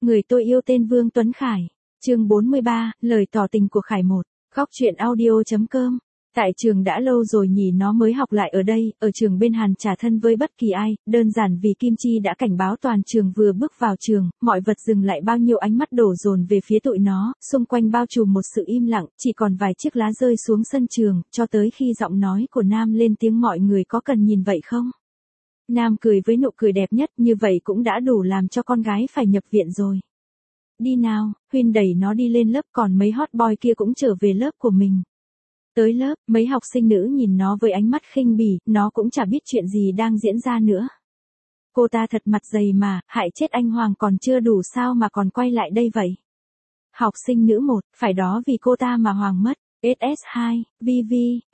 Người tôi yêu tên Vương Tuấn Khải. Chương 43, lời tỏ tình của Khải một. Góc truyện audio.com. Tại trường đã lâu rồi nhỉ, nó mới học lại ở đây, ở trường bên Hàn trả thân với bất kỳ ai, đơn giản vì Kim Chi đã cảnh báo toàn trường. Vừa bước vào trường, mọi vật dừng lại, bao nhiêu ánh mắt đổ dồn về phía tụi nó, xung quanh bao trùm một sự im lặng, chỉ còn vài chiếc lá rơi xuống sân trường, cho tới khi giọng nói của Nam lên tiếng: mọi người có cần nhìn vậy không? Nam cười với nụ cười đẹp nhất, như vậy cũng đã đủ làm cho con gái phải nhập viện rồi. Đi nào, Huyên đẩy nó đi lên lớp, còn mấy hot boy kia cũng trở về lớp của mình. Tới lớp, mấy học sinh nữ nhìn nó với ánh mắt khinh bỉ, nó cũng chả biết chuyện gì đang diễn ra nữa. Cô ta thật mặt dày mà, hại chết anh Hoàng còn chưa đủ sao mà còn quay lại đây vậy? Học sinh nữ 1, phải đó, vì cô ta mà Hoàng mất. SS2, VV,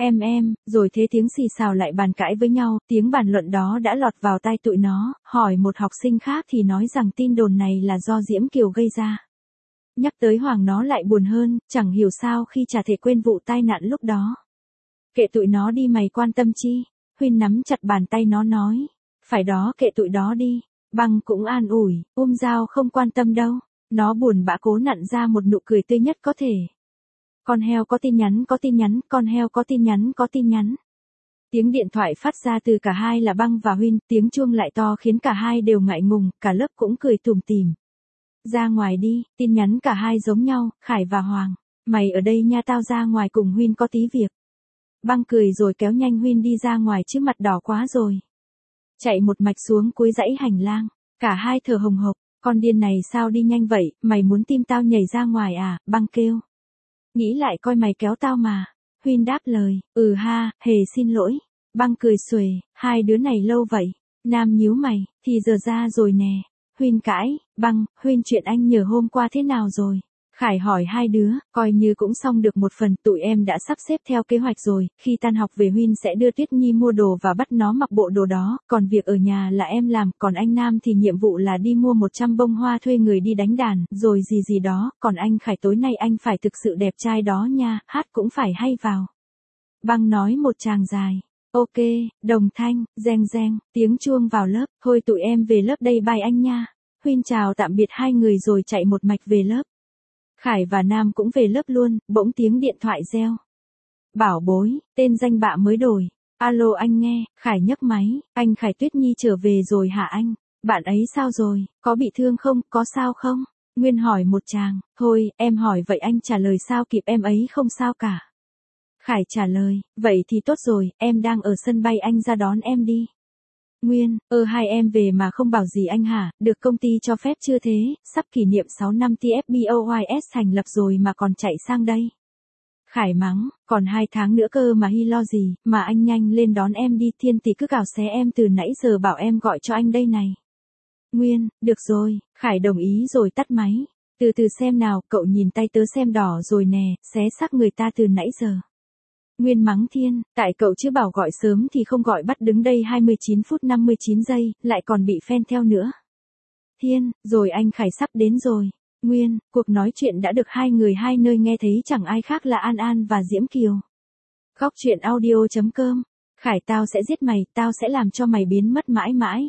rồi thế tiếng xì xào lại bàn cãi với nhau, tiếng bàn luận đó đã lọt vào tai tụi nó. Hỏi một học sinh khác thì nói rằng tin đồn này là do Diễm Kiều gây ra. Nhắc tới Hoàng nó lại buồn hơn, chẳng hiểu sao khi chả thể quên vụ tai nạn lúc đó. Kệ tụi nó đi, mày quan tâm chi? Huyên nắm chặt bàn tay nó nói. Phải đó, kệ tụi đó đi. Băng cũng an ủi, Giao không quan tâm đâu. Nó buồn bã cố nặn ra một nụ cười tươi nhất có thể. Con heo có tin nhắn, con heo có tin nhắn. Tiếng điện thoại phát ra từ cả hai là Băng và Huyên, tiếng chuông lại to khiến cả hai đều ngại ngùng, cả lớp cũng cười tủm tỉm. Ra ngoài đi, tin nhắn cả hai giống nhau, Khải và Hoàng. Mày ở đây nha, tao ra ngoài cùng Huyên có tí việc. Băng cười rồi kéo nhanh Huyên đi ra ngoài chứ mặt đỏ quá rồi. Chạy một mạch xuống cuối dãy hành lang, cả hai thở hồng hộc. Con điên này sao đi nhanh vậy, mày muốn tim tao nhảy ra ngoài à? Băng kêu. Nghĩ lại coi mày kéo tao mà. Huyên đáp lời, ha, hề xin lỗi. Băng cười xuề, hai đứa này lâu vậy. Nam nhíu mày, thì giờ ra rồi nè. Huyên cãi, Băng, Huyên chuyện anh nhờ hôm qua thế nào rồi? Khải hỏi hai đứa, coi như cũng xong được một phần, tụi em đã sắp xếp theo kế hoạch rồi, khi tan học về Huyên sẽ đưa Tuyết Nhi mua đồ và bắt nó mặc bộ đồ đó, còn việc ở nhà là em làm, còn anh Nam thì nhiệm vụ là đi mua 100 bông hoa, thuê người đi đánh đàn, rồi gì đó, còn anh Khải tối nay anh phải thực sự đẹp trai đó nha, hát cũng phải hay vào. Băng nói một tràng dài. Ok, đồng thanh, reng reng, tiếng chuông vào lớp, thôi tụi em về lớp đây, bye anh nha. Huyên chào tạm biệt hai người rồi chạy một mạch về lớp. Khải và Nam cũng về lớp luôn, bỗng tiếng điện thoại reo. Bảo bối, tên danh bạ mới đổi. Alo anh nghe, Khải nhấc máy, anh Khải, Tuyết Nhi trở về rồi hả anh? Bạn ấy sao rồi, có bị thương không, có sao không? Nguyên hỏi một tràng, thôi, em hỏi vậy anh trả lời sao kịp, em ấy không sao cả. Khải trả lời, vậy thì tốt rồi, em đang ở sân bay, anh ra đón em đi. Nguyên, hai em về mà không bảo gì anh hả, được công ty cho phép chưa thế, sắp kỷ niệm 6 năm TFBOYS thành lập rồi mà còn chạy sang đây. Khải mắng, còn 2 tháng nữa cơ mà hi lo gì, mà anh nhanh lên đón em đi, Thiên Tỷ cứ cào xé em từ nãy giờ bảo em gọi cho anh đây này. Nguyên, được rồi, Khải đồng ý rồi tắt máy. Từ từ xem nào, cậu nhìn tay tớ xem đỏ rồi nè, xé xác người ta từ nãy giờ. Nguyên mắng Thiên, tại cậu chứ bảo gọi sớm thì không gọi, bắt đứng đây 29 phút 59 giây, lại còn bị fan theo nữa. Thiên, rồi anh Khải sắp đến rồi. Nguyên, cuộc nói chuyện đã được hai người hai nơi nghe thấy, chẳng ai khác là An An và Diễm Kiều. Góc truyện audio.com. Khải, tao sẽ giết mày, tao sẽ làm cho mày biến mất mãi mãi.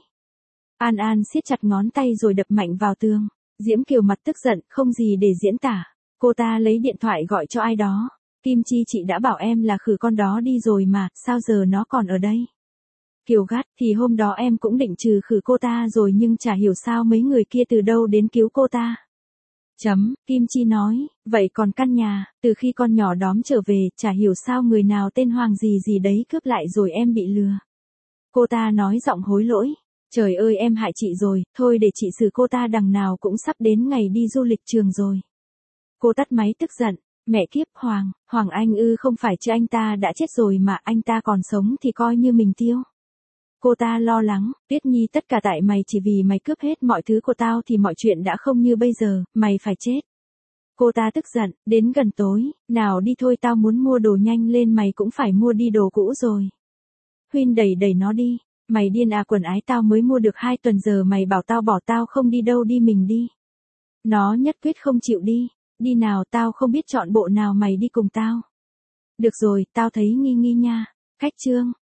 An An siết chặt ngón tay rồi đập mạnh vào tường. Diễm Kiều mặt tức giận, không gì để diễn tả. Cô ta lấy điện thoại gọi cho ai đó. Kim Chi, chị đã bảo em là khử con đó đi rồi mà, sao giờ nó còn ở đây? Kiều gắt, thì hôm đó em cũng định trừ khử cô ta rồi nhưng chả hiểu sao mấy người kia từ đâu đến cứu cô ta. Kim Chi nói, vậy còn căn nhà, từ khi con nhỏ đóm trở về, chả hiểu sao người nào tên Hoàng gì đấy cướp lại rồi em bị lừa. Cô ta nói giọng hối lỗi. Trời ơi, em hại chị rồi, thôi để chị xử cô ta, đằng nào cũng sắp đến ngày đi du lịch trường rồi. Cô tắt máy tức giận. Mẹ kiếp, Hoàng Anh không phải chứ, anh ta đã chết rồi mà, anh ta còn sống thì coi như mình tiêu. Cô ta lo lắng, Tuyết Nhi, tất cả tại mày, chỉ vì mày cướp hết mọi thứ của tao thì mọi chuyện đã không như bây giờ, mày phải chết. Cô ta tức giận, đến gần tối, nào đi thôi, tao muốn mua đồ, nhanh lên, mày cũng phải mua đi, đồ cũ rồi. Huyên đẩy nó đi, mày điên à, quần ái tao mới mua được 2 tuần giờ mày bảo tao bỏ tao không đi đâu, đi mình đi. Nó nhất quyết không chịu đi. Đi nào, tao không biết chọn bộ nào, mày đi cùng tao. Được rồi, tao thấy nghi nha. Cách chương.